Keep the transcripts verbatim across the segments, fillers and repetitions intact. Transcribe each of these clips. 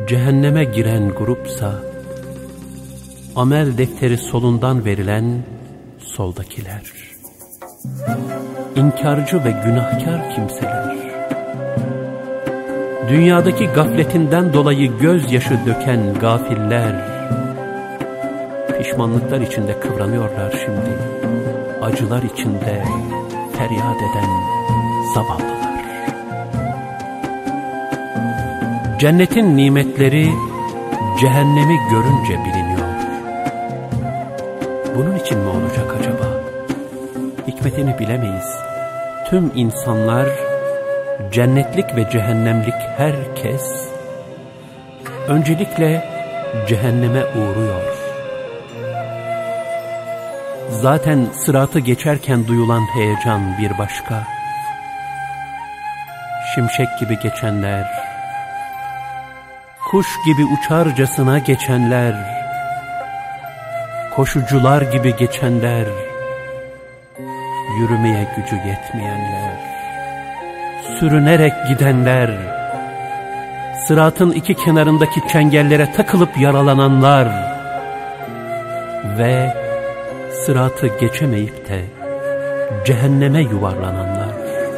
Cehenneme giren grupsa, amel defteri solundan verilen soldakiler. İnkarcı ve günahkar kimseler. Dünyadaki gafletinden dolayı gözyaşı döken gafiller. Pişmanlıklar içinde kıvranıyorlar şimdi. Acılar içinde feryat eden zavallılar. Cennetin nimetleri cehennemi görünce biliniyor. Bunun için mi olacak acaba? Hikmetini bilemeyiz. Tüm insanlar, cennetlik ve cehennemlik herkes, öncelikle cehenneme uğruyor. Zaten sıratı geçerken duyulan heyecan bir başka. Şimşek gibi geçenler, kuş gibi uçarcasına geçenler, koşucular gibi geçenler, yürümeye gücü yetmeyenler, sürünerek gidenler, sıratın iki kenarındaki çengellere takılıp yaralananlar ve sıratı geçemeyip de cehenneme yuvarlananlar.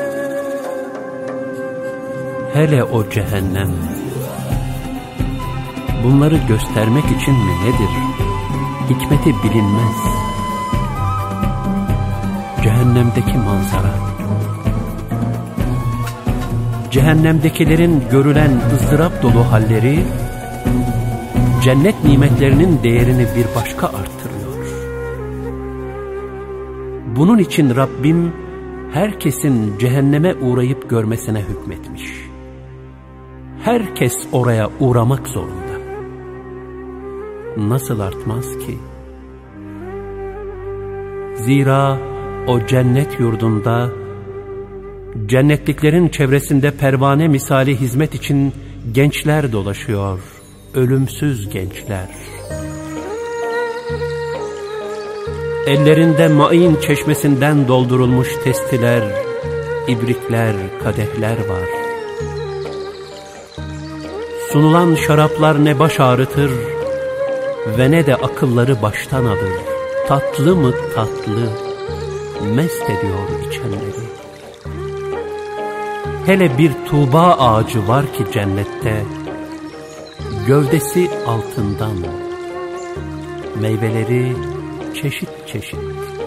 Hele o cehennem, bunları göstermek için mi nedir? Hikmeti bilinmez. Cehennemdeki manzara, cehennemdekilerin görülen ızdırap dolu halleri, cennet nimetlerinin değerini bir başka arttırıyor. Bunun için Rabbim, herkesin cehenneme uğrayıp görmesine hükmetmiş. Herkes oraya uğramak zorunda. Nasıl artmaz ki? Zira o cennet yurdunda, cennetliklerin çevresinde pervane misali hizmet için gençler dolaşıyor, ölümsüz gençler. Ellerinde main çeşmesinden doldurulmuş testiler, ibrikler, kadehler var. Sunulan şaraplar ne baş ağrıtır ve ne de akılları baştan alır. Tatlı mı tatlı, mest ediyor içenleri. Hele bir tuğba ağacı var ki cennette, gövdesi altından, meyveleri çeşit çeşit.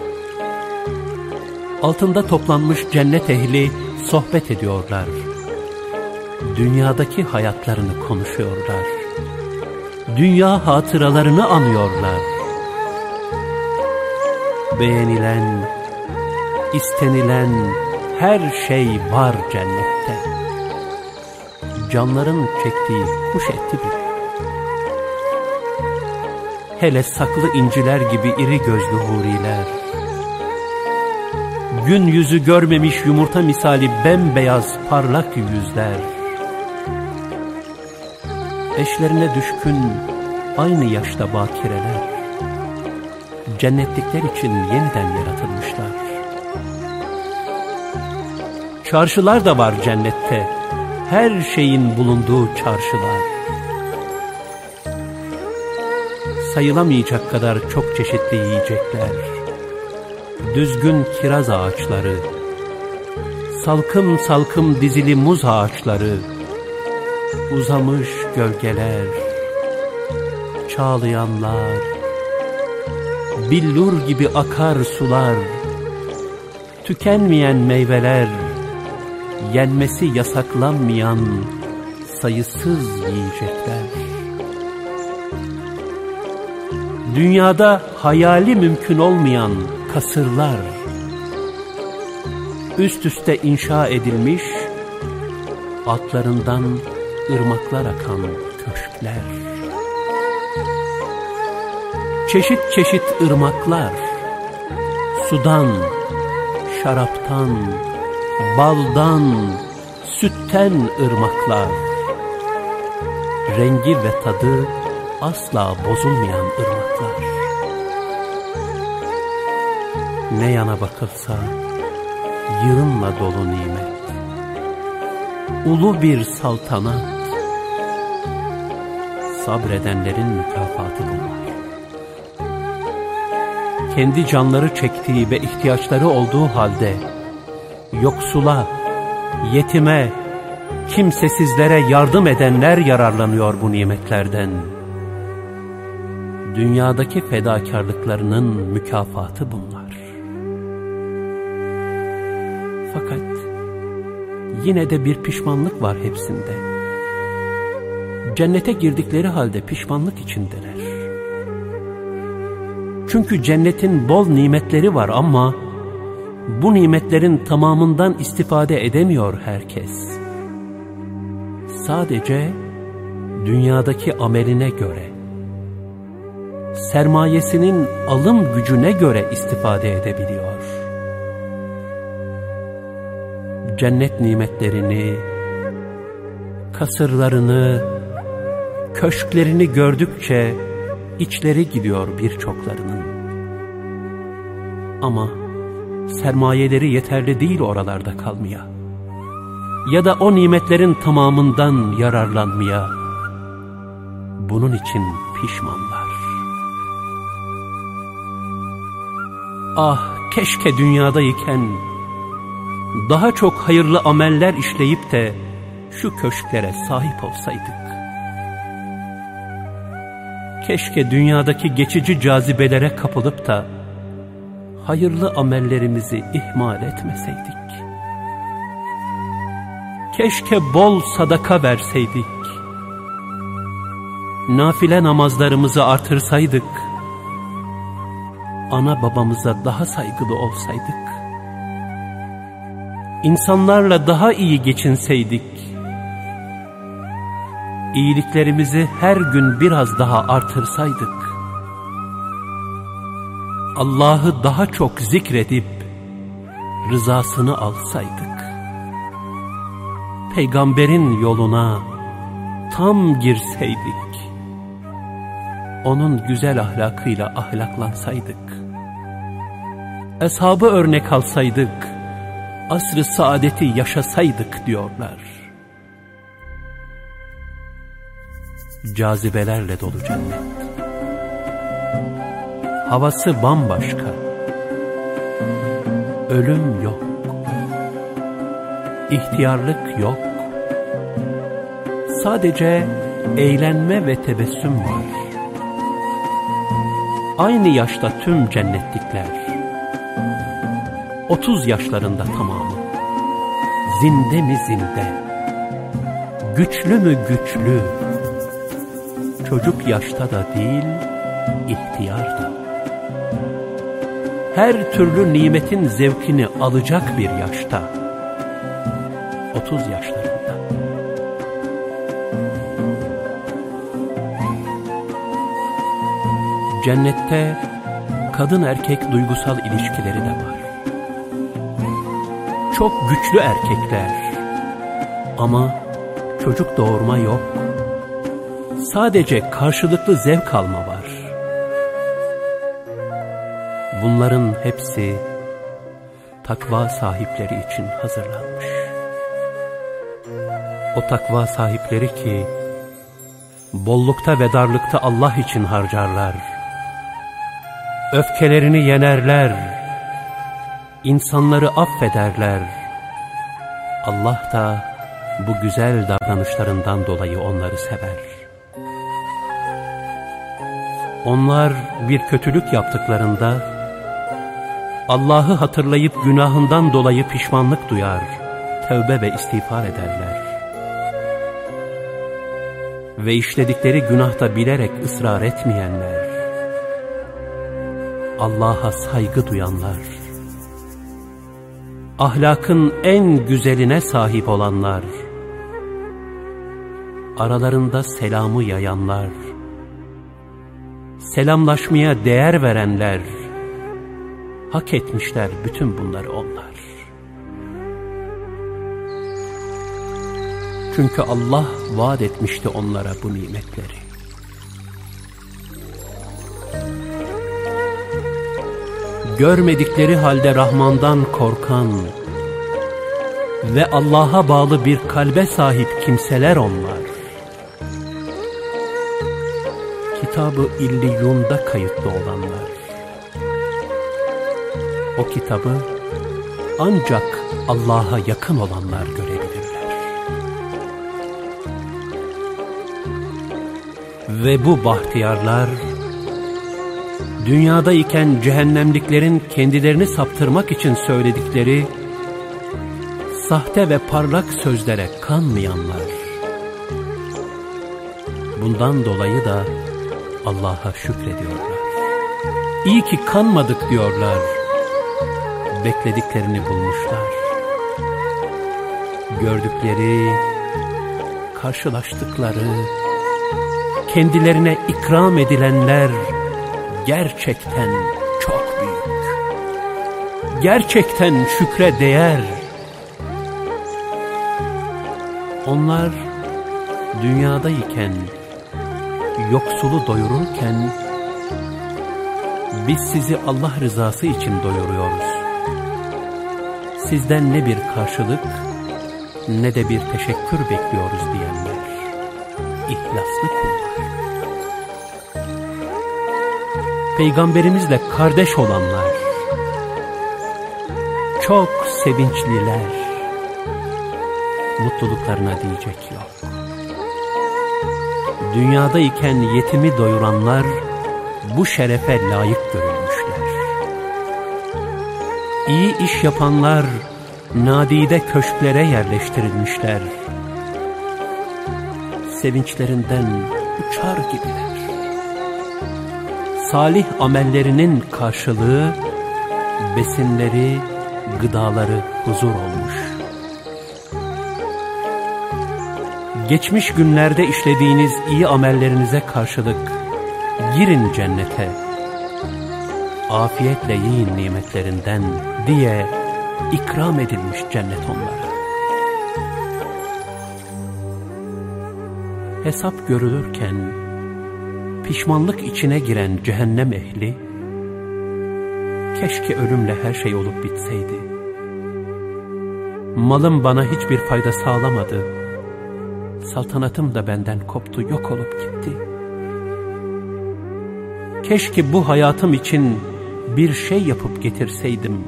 Altında toplanmış cennet ehli sohbet ediyorlar. Dünyadaki hayatlarını konuşuyorlar. Dünya hatıralarını anıyorlar. Beğenilen, istenilen her şey var cennette. Canların çektiği kuş eti bile. Hele saklı inciler gibi iri gözlü huriler, gün yüzü görmemiş yumurta misali bembeyaz parlak yüzler, eşlerine düşkün aynı yaşta bakireler, cennetlikler için yeniden yaratılmışlar. Çarşılar da var cennette, her şeyin bulunduğu çarşılar. Sayılamayacak kadar çok çeşitli yiyecekler, düzgün kiraz ağaçları, salkım salkım dizili muz ağaçları, uzamış gölgeler, çağlayanlar, billur gibi akar sular, tükenmeyen meyveler, yenmesi yasaklanmayan sayısız yiyecekler. Dünyada hayali mümkün olmayan kasırlar, üst üste inşa edilmiş, altlarından ırmaklar akan köşkler. Çeşit çeşit ırmaklar, sudan, şaraptan, baldan, sütten ırmaklar. Rengi ve tadı asla bozulmayan ırmaklar. Ne yana bakılsa yığınla dolu nimet. Ulu bir saltanat. sabredenlerin mükafatı bunlar. Kendi canları çektiği ve ihtiyaçları olduğu halde yoksula, yetime, kimsesizlere yardım edenler yararlanıyor bu nimetlerden. Dünyadaki fedakarlıklarının mükafatı bunlar. Fakat yine de bir pişmanlık var hepsinde. Cennete girdikleri halde pişmanlık içindeler. Çünkü cennetin bol nimetleri var ama bu nimetlerin tamamından istifade edemiyor herkes. Sadece dünyadaki ameline göre, sermayesinin alım gücüne göre istifade edebiliyor. Cennet nimetlerini, kasırlarını, köşklerini gördükçe içleri gidiyor birçoklarının. Ama sermayeleri yeterli değil oralarda kalmaya ya da o nimetlerin tamamından yararlanmaya. Bunun için pişmanlar. Ah, keşke dünyadayken daha çok hayırlı ameller işleyip de şu köşklere sahip olsaydık. Keşke dünyadaki geçici cazibelere kapılıp da hayırlı amellerimizi ihmal etmeseydik. Keşke bol sadaka verseydik. Nafile namazlarımızı artırsaydık. Ana babamıza daha saygılı olsaydık. İnsanlarla daha iyi geçinseydik. İyiliklerimizi her gün biraz daha artırsaydık. Allah'ı daha çok zikredip rızasını alsaydık. Peygamberin yoluna tam girseydik. Onun güzel ahlakıyla ahlaklansaydık. Eshabı örnek alsaydık. Asr-ı saadeti yaşasaydık diyorlar. Cazibelerle dolu cennet. Havası bambaşka. Ölüm yok. İhtiyarlık yok. Sadece eğlenme ve tebessüm var. Aynı yaşta tüm cennetlikler. Otuz yaşlarında tamamı. Zinde mi zinde? Güçlü mü güçlü? Çocuk yaşta da değil, ihtiyar da. Her türlü nimetin zevkini alacak bir yaşta. Otuz yaşlarında. Cennette kadın erkek duygusal ilişkileri de var. Çok güçlü erkekler. Ama çocuk doğurma yok. Sadece karşılıklı zevk alma var. Bunların hepsi takva sahipleri için hazırlanmış. O takva sahipleri ki bollukta ve darlıkta Allah için harcarlar. Öfkelerini yenerler. İnsanları affederler. Allah da bu güzel davranışlarından dolayı onları sever. Onlar bir kötülük yaptıklarında Allah'ı hatırlayıp günahından dolayı pişmanlık duyar, tövbe ve istiğfar ederler. Ve işledikleri günahta bilerek ısrar etmeyenler, Allah'a saygı duyanlar, ahlakın en güzeline sahip olanlar, aralarında selamı yayanlar, selamlaşmaya değer verenler, hak etmişler bütün bunları onlar. Çünkü Allah vaat etmişti onlara bu nimetleri. Görmedikleri halde Rahman'dan korkan ve Allah'a bağlı bir kalbe sahip kimseler onlar. Kitab-ı İlliyun'da kayıtlı olanlar. O kitabı ancak Allah'a yakın olanlar görebilirler. Ve bu bahtiyarlar, dünyadayken cehennemliklerin kendilerini saptırmak için söyledikleri sahte ve parlak sözlere kanmayanlar. Bundan dolayı da Allah'a şükrediyorlar. İyi ki kanmadık diyorlar. Beklediklerini bulmuşlar. Gördükleri, karşılaştıkları, kendilerine ikram edilenler gerçekten çok büyük. Gerçekten şükre değer. Onlar dünyadayken, yoksulu doyururken, biz sizi Allah rızası için doyuruyoruz. Sizden ne bir karşılık, ne de bir teşekkür bekliyoruz diyenler, ihlaslı kullar. Peygamberimizle kardeş olanlar, çok sevinçliler, mutluluklarına diyecek yok. Dünyadayken yetimi doyuranlar, bu şerefe layık görülmüşler. İyi iş yapanlar, nadide köşklere yerleştirilmişler. Sevinçlerinden uçar gibiler. Salih amellerinin karşılığı, besinleri, gıdaları huzur olmuş. Geçmiş günlerde işlediğiniz iyi amellerinize karşılık girin cennete, afiyetle yiyin nimetlerinden diye ikram edilmiş cennet onlara. Hesap görülürken pişmanlık içine giren cehennem ehli, keşke ölümle her şey olup bitseydi. Malım bana hiçbir fayda sağlamadı. Saltanatım da benden koptu, yok olup gitti. Keşke bu hayatım için bir şey yapıp getirseydim.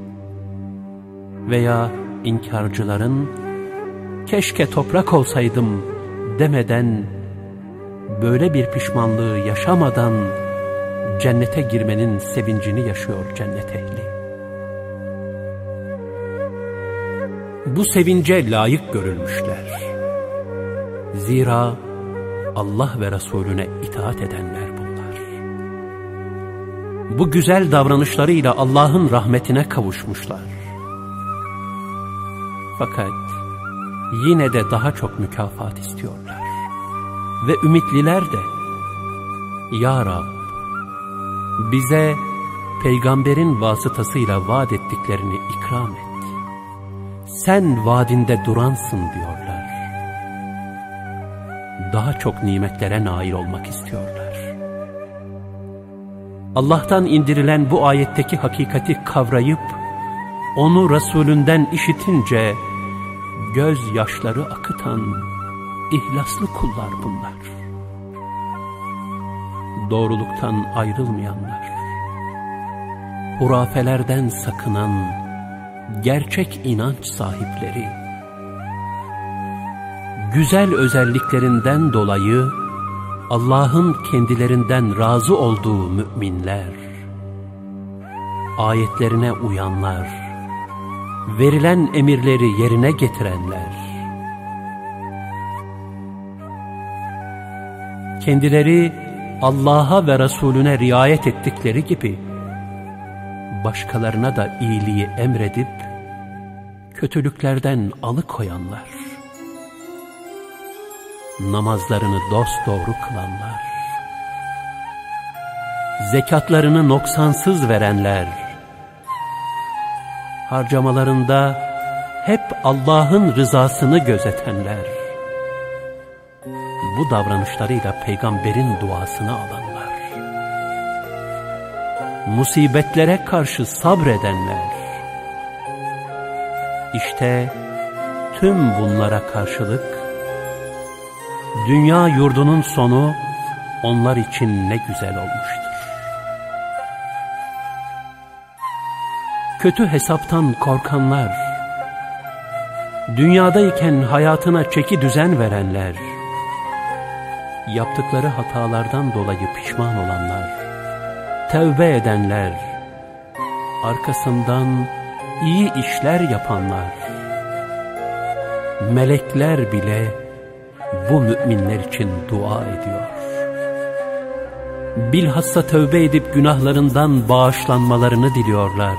Veya inkarcıların keşke toprak olsaydım demeden, böyle bir pişmanlığı yaşamadan cennete girmenin sevincini yaşıyor cennet ehli. Bu sevince layık görülmüşler. Zira Allah ve Resulüne itaat edenler bunlar. Bu güzel davranışlarıyla Allah'ın rahmetine kavuşmuşlar. Fakat yine de daha çok mükafat istiyorlar. Ve ümitliler de, Ya Rab, bize peygamberin vasıtasıyla vaat ettiklerini ikram et. Sen vaadinde duransın diyorlar. Daha çok nimetlere nail olmak istiyorlar. Allah'tan indirilen bu ayetteki hakikati kavrayıp, onu Resulünden işitince, gözyaşları akıtan ihlaslı kullar bunlar. Doğruluktan ayrılmayanlar, hurafelerden sakınan gerçek inanç sahipleri, güzel özelliklerinden dolayı Allah'ın kendilerinden razı olduğu müminler, ayetlerine uyanlar, verilen emirleri yerine getirenler, kendileri Allah'a ve Resulüne riayet ettikleri gibi başkalarına da iyiliği emredip kötülüklerden alıkoyanlar, namazlarını dosdoğru kılanlar, zekatlarını noksansız verenler, harcamalarında hep Allah'ın rızasını gözetenler, bu davranışlarıyla peygamberin duasını alanlar, musibetlere karşı sabredenler, işte tüm bunlara karşılık dünya yurdunun sonu onlar için ne güzel olmuştur. Kötü hesaptan korkanlar, dünyadayken hayatına çeki düzen verenler, yaptıkları hatalardan dolayı pişman olanlar, tevbe edenler, arkasından iyi işler yapanlar, melekler bile bu müminler için dua ediyor. Bilhassa tövbe edip günahlarından bağışlanmalarını diliyorlar.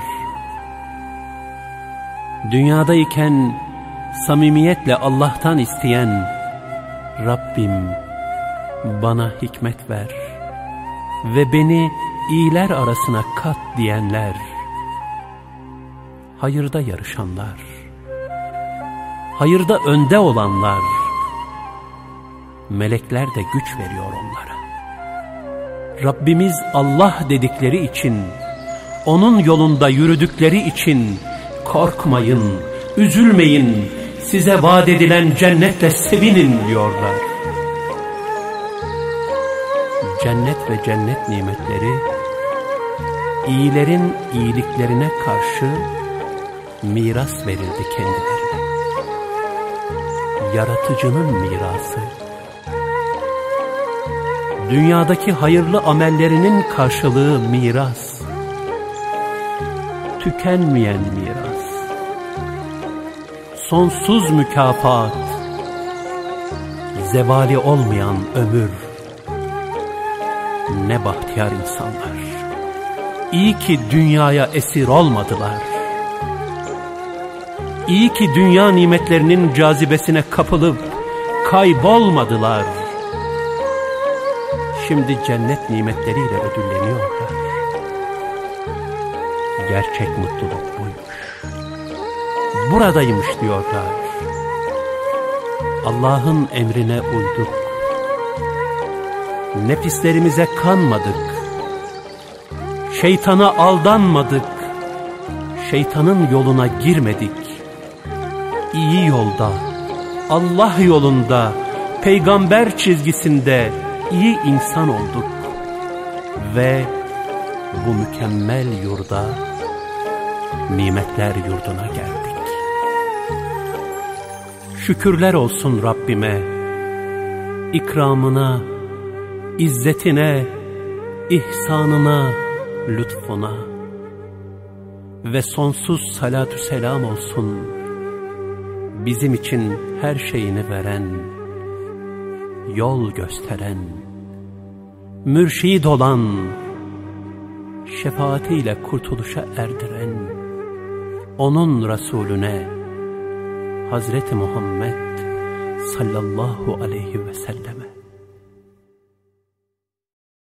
Dünyadayken samimiyetle Allah'tan isteyen, Rabbim bana hikmet ver ve beni iyiler arasına kat diyenler, hayırda yarışanlar, hayırda önde olanlar, melekler de güç veriyor onlara. Rabbimiz Allah dedikleri için, onun yolunda yürüdükleri için korkmayın, üzülmeyin, size vaat edilen cennetle sevinin diyorlar. Cennet ve cennet nimetleri, iyilerin iyiliklerine karşı miras verildi kendilerine. Yaratıcının mirası, dünyadaki hayırlı amellerinin karşılığı miras, tükenmeyen miras, sonsuz mükafat, zevali olmayan ömür. Ne bahtiyar insanlar, İyi ki dünyaya esir olmadılar. İyi ki dünya nimetlerinin cazibesine kapılıp kaybolmadılar. Şimdi cennet nimetleriyle ödülleniyorlar. Gerçek mutluluk buymuş, buradaymış diyorlar. Allah'ın emrine uyduk, nefislerimize kanmadık, şeytana aldanmadık, şeytanın yoluna girmedik. İyi yolda, Allah yolunda, peygamber çizgisinde iyi insan olduk ve bu mükemmel yurda, nimetler yurduna geldik. Şükürler olsun Rabbime, ikramına, izzetine, ihsanına, lütfuna ve sonsuz salatü selam olsun bizim için her şeyini veren, yol gösteren, mürşid olan, şefaatiyle kurtuluşa erdiren onun Resulüne, Hazreti Muhammed sallallahu aleyhi ve selleme.